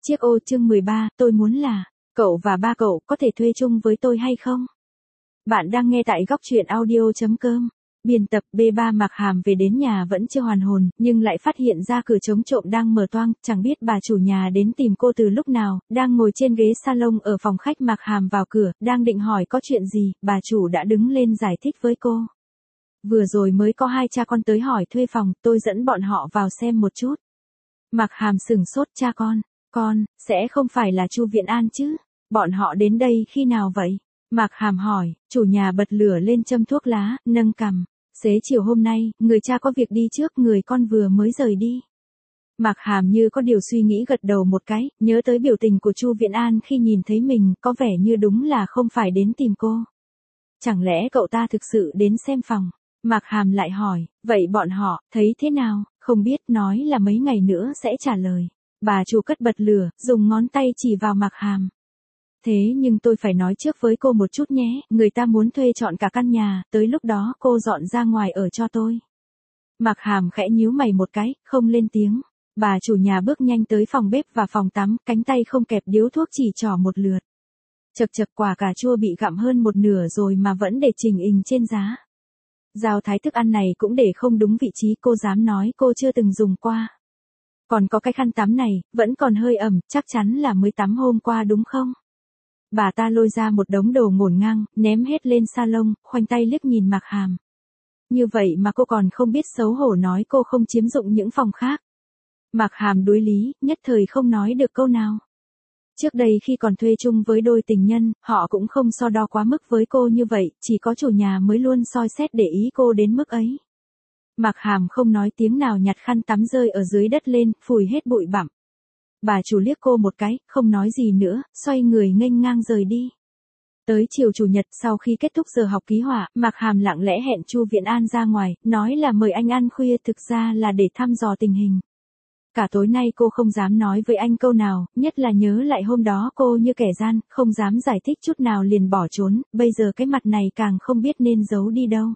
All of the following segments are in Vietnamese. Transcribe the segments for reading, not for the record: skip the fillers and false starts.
Chiếc ô chương 13, tôi muốn là, cậu và ba cậu có thể thuê chung với tôi hay không? Bạn đang nghe tại góc truyện audio.com. Biên tập B3 Mạc Hàm về đến nhà vẫn chưa hoàn hồn, nhưng lại phát hiện ra cửa chống trộm đang mở toang, chẳng biết bà chủ nhà đến tìm cô từ lúc nào, đang ngồi trên ghế salon ở phòng khách. Mạc Hàm vào cửa, đang định hỏi có chuyện gì, bà chủ đã đứng lên giải thích với cô. Vừa rồi mới có hai cha con tới hỏi thuê phòng, tôi dẫn bọn họ vào xem một chút. Mạc Hàm sửng sốt. Cha con, sẽ không phải là Chu Viễn An chứ? Bọn họ đến đây khi nào vậy? Mạc Hàm hỏi. Chủ nhà bật lửa lên châm thuốc lá, nâng cằm. Xế chiều hôm nay, người cha có việc đi trước, người con vừa mới rời đi. Mạc Hàm như có điều suy nghĩ gật đầu một cái, nhớ tới biểu tình của Chu Viễn An khi nhìn thấy mình, có vẻ như đúng là không phải đến tìm cô. Chẳng lẽ cậu ta thực sự đến xem phòng? Mạc Hàm lại hỏi, vậy bọn họ, thấy thế nào? Không biết, nói là mấy ngày nữa sẽ trả lời. Bà chủ cất bật lửa, dùng ngón tay chỉ vào Mạc Hàm. Thế nhưng tôi phải nói trước với cô một chút nhé, người ta muốn thuê trọn cả căn nhà, tới lúc đó cô dọn ra ngoài ở cho tôi. Mạc Hàm khẽ nhíu mày một cái, không lên tiếng. Bà chủ nhà bước nhanh tới phòng bếp và phòng tắm, cánh tay không kẹp điếu thuốc chỉ trỏ một lượt. Chật chật, quả cà chua bị gặm hơn một nửa rồi mà vẫn để chình ình trên giá. Dao thái thức ăn này cũng để không đúng vị trí, cô dám nói cô chưa từng dùng qua. Còn có cái khăn tắm này, vẫn còn hơi ẩm, chắc chắn là mới tắm hôm qua đúng không? Bà ta lôi ra một đống đồ ngổn ngang, ném hết lên salon, khoanh tay liếc nhìn Mạc Hàm. Như vậy mà cô còn không biết xấu hổ nói cô không chiếm dụng những phòng khác. Mạc Hàm đối lý, nhất thời không nói được câu nào. Trước đây khi còn thuê chung với đôi tình nhân, họ cũng không so đo quá mức với cô như vậy, chỉ có chủ nhà mới luôn soi xét để ý cô đến mức ấy. Mạc Hàm không nói tiếng nào, nhặt khăn tắm rơi ở dưới đất lên, phủi hết bụi bặm. Bà chủ liếc cô một cái, không nói gì nữa, xoay người nghênh ngang rời đi. Tới chiều chủ nhật, sau khi kết thúc giờ học ký họa, Mạc Hàm lặng lẽ hẹn Chu Viễn An ra ngoài, nói là mời anh ăn khuya, thực ra là để thăm dò tình hình. Cả tối nay cô không dám nói với anh câu nào, nhất là nhớ lại hôm đó cô như kẻ gian, không dám giải thích chút nào liền bỏ trốn, bây giờ cái mặt này càng không biết nên giấu đi đâu.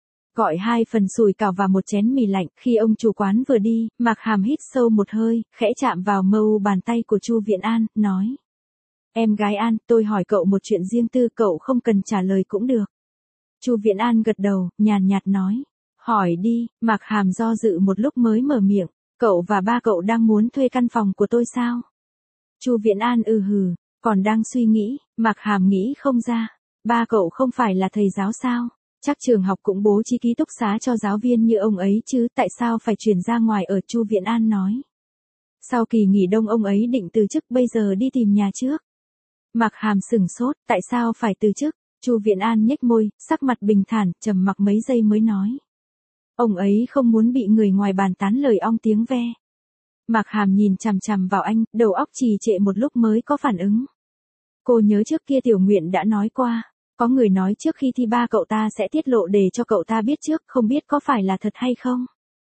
Gọi 2 phần sủi cảo và một chén mì lạnh, khi ông chủ quán vừa đi, Mạc Hàm hít sâu một hơi, khẽ chạm vào mu bàn tay của Chu Viễn An, nói. Em gái An, tôi hỏi cậu một chuyện riêng tư, cậu không cần trả lời cũng được. Chu Viễn An gật đầu, nhàn nhạt nói. Hỏi đi. Mạc Hàm do dự một lúc mới mở miệng. Cậu và ba cậu đang muốn thuê căn phòng của tôi sao? Chu Viễn An hừ, còn đang suy nghĩ. Mạc Hàm nghĩ không ra. Ba cậu không phải là thầy giáo sao? Chắc trường học cũng bố trí ký túc xá cho giáo viên như ông ấy chứ, tại sao phải chuyển ra ngoài ở? Chu Viễn An nói. Sau kỳ nghỉ đông ông ấy định từ chức, bây giờ đi tìm nhà trước. Mạc Hàm sửng sốt, tại sao phải từ chức? Chu Viễn An nhếch môi, sắc mặt bình thản, trầm mặc mấy giây mới nói. Ông ấy không muốn bị người ngoài bàn tán lời ong tiếng ve. Mạc Hàm nhìn chằm chằm vào anh, đầu óc trì trệ một lúc mới có phản ứng. Cô nhớ trước kia Tiểu Nguyện đã nói qua, có người nói trước khi thi ba cậu ta sẽ tiết lộ để cho cậu ta biết trước, không biết có phải là thật hay không?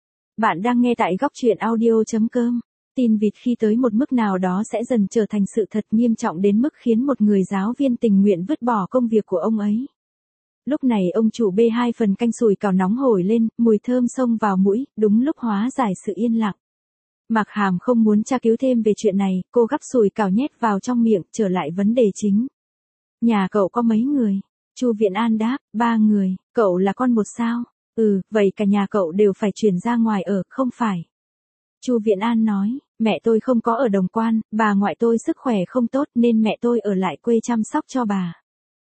Bạn đang nghe tại góc truyện audio.com. Tin vịt khi tới một mức nào đó sẽ dần trở thành sự thật, nghiêm trọng đến mức khiến một người giáo viên tình nguyện vứt bỏ công việc của ông ấy. Lúc này ông chủ bê 2 phần canh sủi cảo nóng hổi lên, mùi thơm xông vào mũi, đúng lúc hóa giải sự yên lặng. Mạc Hàm không muốn tra cứu thêm về chuyện này, cô gắp sủi cảo nhét vào trong miệng, trở lại vấn đề chính. Nhà cậu có mấy người? Chu Viễn An đáp, 3 người, cậu là con một sao? Vậy cả nhà cậu đều phải chuyển ra ngoài ở, không phải? Chu Viễn An nói, mẹ tôi không có ở Đồng Quan, bà ngoại tôi sức khỏe không tốt nên mẹ tôi ở lại quê chăm sóc cho bà.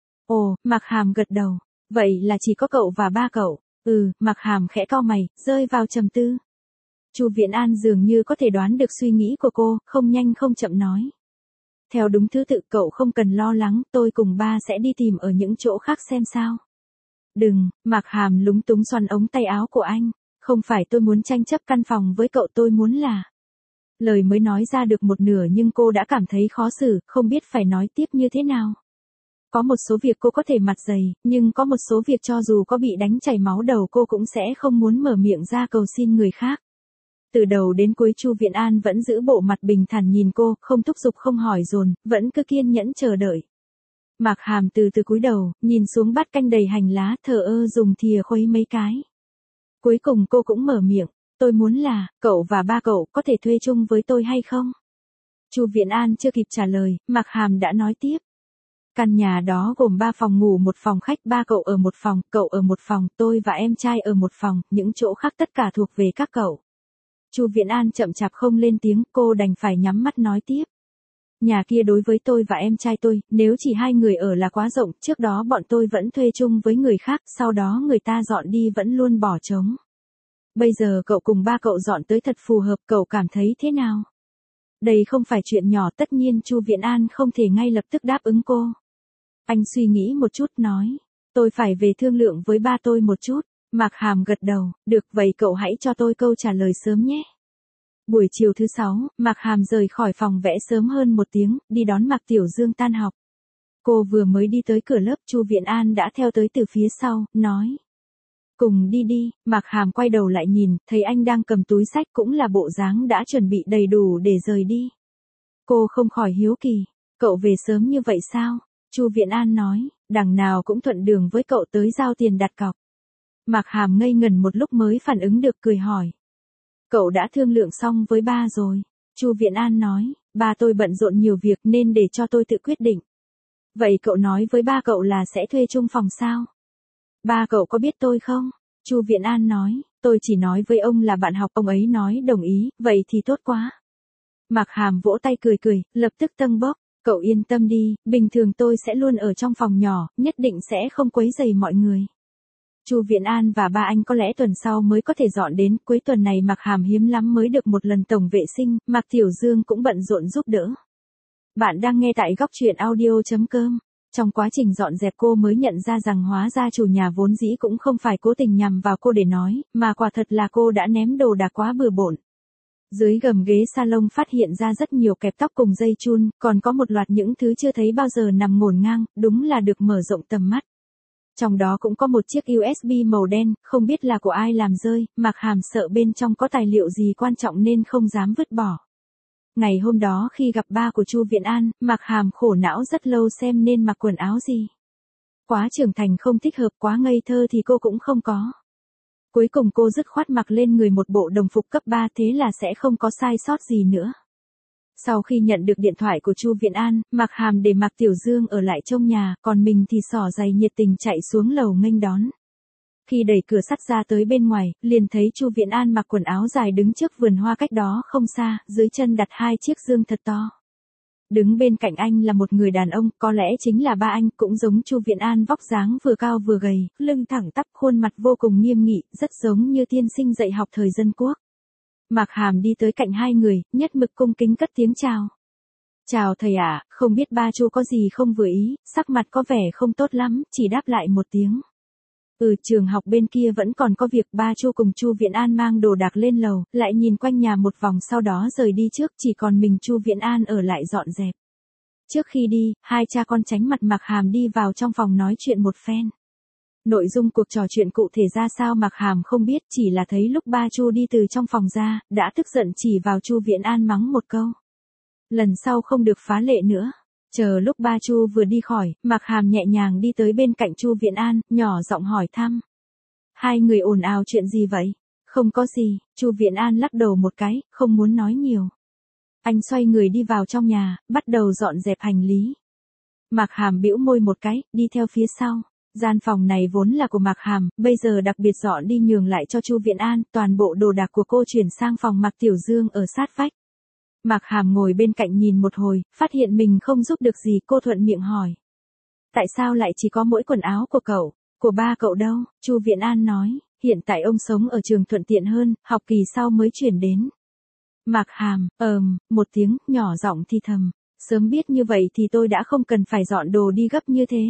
Ồ, Mạc Hàm gật đầu, vậy là chỉ có cậu và ba cậu? Mạc Hàm khẽ cau mày, rơi vào trầm tư. Chu Viễn An dường như có thể đoán được suy nghĩ của cô, không nhanh không chậm nói. Theo đúng thứ tự, cậu không cần lo lắng, tôi cùng ba sẽ đi tìm ở những chỗ khác xem sao. Đừng, Mạc Hàm lúng túng xoắn ống tay áo của anh. Không phải tôi muốn tranh chấp căn phòng với cậu, tôi muốn là. Lời mới nói ra được một nửa nhưng cô đã cảm thấy khó xử, không biết phải nói tiếp như thế nào. Có một số việc cô có thể mặt dày, nhưng có một số việc cho dù có bị đánh chảy máu đầu cô cũng sẽ không muốn mở miệng ra cầu xin người khác. Từ đầu đến cuối Chu Viễn An vẫn giữ bộ mặt bình thản nhìn cô, không thúc giục không hỏi dồn, vẫn cứ kiên nhẫn chờ đợi. Mạc Hàm từ từ cúi đầu, nhìn xuống bát canh đầy hành lá, thờ ơ dùng thìa khuấy mấy cái. Cuối cùng cô cũng mở miệng, tôi muốn là, cậu và ba cậu có thể thuê chung với tôi hay không? Chu Viễn An chưa kịp trả lời, Mạc Hàm đã nói tiếp. Căn nhà đó gồm 3 phòng ngủ, 1 phòng khách, 3 cậu ở 1 phòng, cậu ở 1 phòng, tôi và em trai ở 1 phòng, những chỗ khác tất cả thuộc về các cậu. Chu Viễn An chậm chạp không lên tiếng, cô đành phải nhắm mắt nói tiếp. Nhà kia đối với tôi và em trai tôi, nếu chỉ 2 người ở là quá rộng, trước đó bọn tôi vẫn thuê chung với người khác, sau đó người ta dọn đi vẫn luôn bỏ trống. Bây giờ cậu cùng 3 cậu dọn tới thật phù hợp, cậu cảm thấy thế nào? Đây không phải chuyện nhỏ, tất nhiên Chu Viễn An không thể ngay lập tức đáp ứng cô. Anh suy nghĩ một chút nói, tôi phải về thương lượng với ba tôi một chút. Mạc Hàm gật đầu, được vậy cậu hãy cho tôi câu trả lời sớm nhé. Buổi chiều thứ 6, Mạc Hàm rời khỏi phòng vẽ sớm hơn 1 tiếng, đi đón Mạc Tiểu Dương tan học. Cô vừa mới đi tới cửa lớp, Chu Viễn An đã theo tới từ phía sau, nói. Cùng đi đi. Mạc Hàm quay đầu lại nhìn, thấy anh đang cầm túi sách, cũng là bộ dáng đã chuẩn bị đầy đủ để rời đi. Cô không khỏi hiếu kỳ, cậu về sớm như vậy sao? Chu Viễn An nói, đằng nào cũng thuận đường với cậu tới giao tiền đặt cọc. Mạc Hàm ngây ngẩn một lúc mới phản ứng được, cười hỏi. Cậu đã thương lượng xong với ba rồi. Chu Viễn An nói, ba tôi bận rộn nhiều việc nên để cho tôi tự quyết định. Vậy cậu nói với ba cậu là sẽ thuê chung phòng sao? Ba cậu có biết tôi không? Chu Viễn An nói, tôi chỉ nói với ông là bạn học, ông ấy nói đồng ý, vậy thì tốt quá. Mạc Hàm vỗ tay cười cười, lập tức tâng bốc, cậu yên tâm đi, bình thường tôi sẽ luôn ở trong phòng nhỏ, nhất định sẽ không quấy rầy mọi người. Chu Viễn An và ba anh có lẽ tuần sau mới có thể dọn đến, cuối tuần này Mạc Hàm hiếm lắm mới được một lần tổng vệ sinh, Mạc Tiểu Dương cũng bận rộn giúp đỡ. Bạn đang nghe tại góc truyện audio.com. Trong quá trình dọn dẹp cô mới nhận ra rằng hóa ra chủ nhà vốn dĩ cũng không phải cố tình nhằm vào cô để nói, mà quả thật là cô đã ném đồ đạc quá bừa bộn. Dưới gầm ghế salon phát hiện ra rất nhiều kẹp tóc cùng dây chun, còn có một loạt những thứ chưa thấy bao giờ nằm ngổn ngang, đúng là được mở rộng tầm mắt. Trong đó cũng có một chiếc USB màu đen, không biết là của ai làm rơi, Mạc Hàm sợ bên trong có tài liệu gì quan trọng nên không dám vứt bỏ. Ngày hôm đó khi gặp ba của Chu Viễn An, Mạc Hàm khổ não rất lâu xem nên mặc quần áo gì. Quá trưởng thành không thích hợp, quá ngây thơ thì cô cũng không có. Cuối cùng cô dứt khoát mặc lên người một bộ đồng phục cấp 3, thế là sẽ không có sai sót gì nữa. Sau khi nhận được điện thoại của Chu Viễn An, Mạc Hàm để Mạc Tiểu Dương ở lại trong nhà, còn mình thì xỏ giày nhiệt tình chạy xuống lầu nghênh đón. Khi đẩy cửa sắt ra tới bên ngoài, liền thấy Chu Viễn An mặc quần áo dài đứng trước vườn hoa cách đó không xa, dưới chân đặt 2 chiếc dương thật to. Đứng bên cạnh anh là một người đàn ông, có lẽ chính là ba anh, cũng giống Chu Viễn An, vóc dáng vừa cao vừa gầy, lưng thẳng tắp, khuôn mặt vô cùng nghiêm nghị, rất giống như tiên sinh dạy học thời dân quốc. Mạc Hàm đi tới cạnh hai người, nhất mực cung kính cất tiếng chào. Chào thầy ạ, không biết ba Chu có gì không vừa ý, sắc mặt có vẻ không tốt lắm, chỉ đáp lại một tiếng. Trường học bên kia vẫn còn có việc. Ba Chu cùng Chu Viễn An mang đồ đạc lên lầu, lại nhìn quanh nhà một vòng sau đó rời đi trước, chỉ còn mình Chu Viễn An ở lại dọn dẹp. Trước khi đi, hai cha con tránh mặt Mạc Hàm đi vào trong phòng nói chuyện một phen. Nội dung cuộc trò chuyện cụ thể ra sao Mạc Hàm không biết, chỉ là thấy lúc ba Chu đi từ trong phòng ra, đã tức giận chỉ vào Chu Viễn An mắng một câu. Lần sau không được phá lệ nữa. Chờ lúc ba Chu vừa đi khỏi, Mạc Hàm nhẹ nhàng đi tới bên cạnh Chu Viễn An, nhỏ giọng hỏi thăm. Hai người ồn ào chuyện gì vậy? Không có gì, Chu Viễn An lắc đầu một cái, không muốn nói nhiều. Anh xoay người đi vào trong nhà, bắt đầu dọn dẹp hành lý. Mạc Hàm bĩu môi một cái, đi theo phía sau. Gian phòng này vốn là của Mạc Hàm, bây giờ đặc biệt dọn đi nhường lại cho Chu Viễn An, toàn bộ đồ đạc của cô chuyển sang phòng Mạc Tiểu Dương ở sát vách. Mạc Hàm ngồi bên cạnh nhìn một hồi, phát hiện mình không giúp được gì, cô thuận miệng hỏi. Tại sao lại chỉ có mỗi quần áo của cậu, của ba cậu đâu? Chu Viễn An nói, hiện tại ông sống ở trường thuận tiện hơn, học kỳ sau mới chuyển đến. Mạc Hàm, một tiếng, nhỏ giọng thì thầm, sớm biết như vậy thì tôi đã không cần phải dọn đồ đi gấp như thế.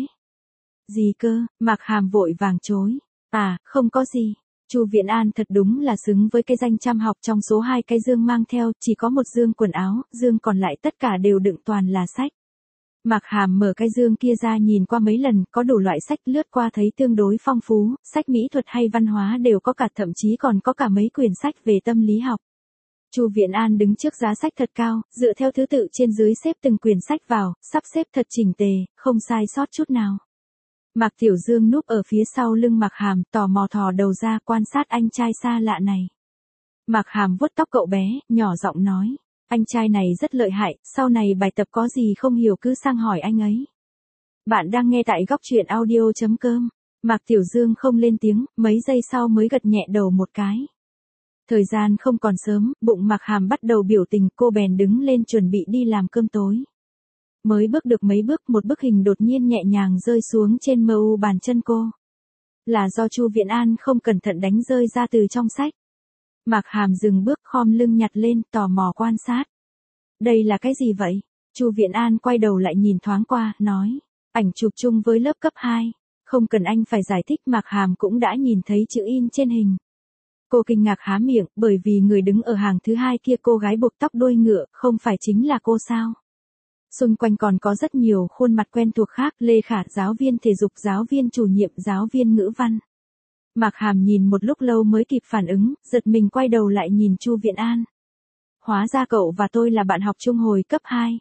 Gì cơ? Mạc Hàm vội vàng chối. Không có gì. Chu Viễn An thật đúng là xứng với cái danh chăm học, trong số 2 cái dương mang theo, chỉ có một dương quần áo, dương còn lại tất cả đều đựng toàn là sách. Mạc Hàm mở cái dương kia ra nhìn qua mấy lần, có đủ loại sách, lướt qua thấy tương đối phong phú, sách mỹ thuật hay văn hóa đều có cả, thậm chí còn có cả mấy quyển sách về tâm lý học. Chu Viễn An đứng trước giá sách thật cao, dựa theo thứ tự trên dưới xếp từng quyển sách vào, sắp xếp thật chỉnh tề, không sai sót chút nào. Mạc Tiểu Dương núp ở phía sau lưng Mạc Hàm, tò mò thò đầu ra quan sát anh trai xa lạ này. Mạc Hàm vuốt tóc cậu bé, nhỏ giọng nói. Anh trai này rất lợi hại, sau này bài tập có gì không hiểu cứ sang hỏi anh ấy. Bạn đang nghe tại góc truyện audio.com. Mạc Tiểu Dương không lên tiếng, mấy giây sau mới gật nhẹ đầu một cái. Thời gian không còn sớm, bụng Mạc Hàm bắt đầu biểu tình, cô bèn đứng lên chuẩn bị đi làm cơm tối. Mới bước được mấy bước, một bức hình đột nhiên nhẹ nhàng rơi xuống trên mu bàn chân cô. Là do Chu Viễn An không cẩn thận đánh rơi ra từ trong sách. Mạc Hàm dừng bước, khom lưng nhặt lên, tò mò quan sát. Đây là cái gì vậy? Chu Viễn An quay đầu lại nhìn thoáng qua, nói. Ảnh chụp chung với lớp cấp 2. Không cần anh phải giải thích, Mạc Hàm cũng đã nhìn thấy chữ in trên hình. Cô kinh ngạc há miệng, bởi vì người đứng ở hàng thứ hai kia, cô gái buộc tóc đuôi ngựa, không phải chính là cô sao? Xung quanh còn có rất nhiều khuôn mặt quen thuộc khác, Lê Khả, giáo viên thể dục, giáo viên chủ nhiệm, giáo viên ngữ văn. Mạc Hàm nhìn một lúc lâu mới kịp phản ứng, giật mình quay đầu lại nhìn Chu Viễn An. Hóa ra cậu và tôi là bạn học chung hồi cấp 2.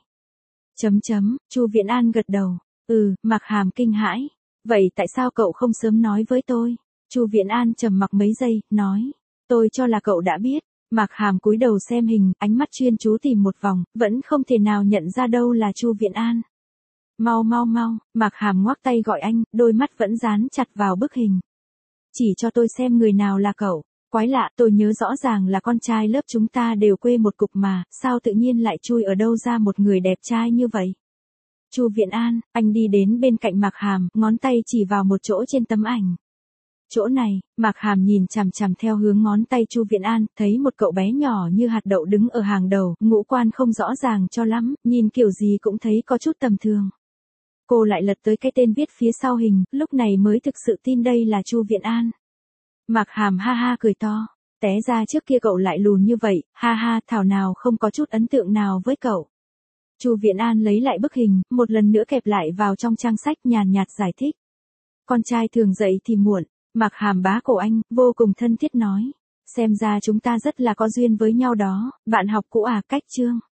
Chu Viễn An gật đầu. Mạc Hàm kinh hãi. Vậy tại sao cậu không sớm nói với tôi? Chu Viễn An trầm mặc mấy giây, nói. Tôi cho là cậu đã biết. Mạc Hàm cúi đầu xem hình, ánh mắt chuyên chú tìm một vòng, vẫn không thể nào nhận ra đâu là Chu Viễn An. Mau, Mạc Hàm ngoắc tay gọi anh, đôi mắt vẫn dán chặt vào bức hình. Chỉ cho tôi xem người nào là cậu. Quái lạ, tôi nhớ rõ ràng là con trai lớp chúng ta đều quê một cục mà, sao tự nhiên lại chui ở đâu ra một người đẹp trai như vậy? Chu Viễn An, anh đi đến bên cạnh Mạc Hàm, ngón tay chỉ vào một chỗ trên tấm ảnh. Chỗ này, Mạc Hàm nhìn chằm chằm theo hướng ngón tay Chu Viễn An, thấy một cậu bé nhỏ như hạt đậu đứng ở hàng đầu, ngũ quan không rõ ràng cho lắm, nhìn kiểu gì cũng thấy có chút tầm thường. Cô lại lật tới cái tên viết phía sau hình, lúc này mới thực sự tin đây là Chu Viễn An. Mạc Hàm ha ha cười to, té ra trước kia cậu lại lùn như vậy, ha ha, thảo nào không có chút ấn tượng nào với cậu. Chu Viễn An lấy lại bức hình, một lần nữa kẹp lại vào trong trang sách, nhàn nhạt giải thích. Con trai thường dậy thì muộn. Mạc Hàm bá cổ anh, vô cùng thân thiết nói. Xem ra chúng ta rất là có duyên với nhau đó, bạn học cũ à, Cách Trương.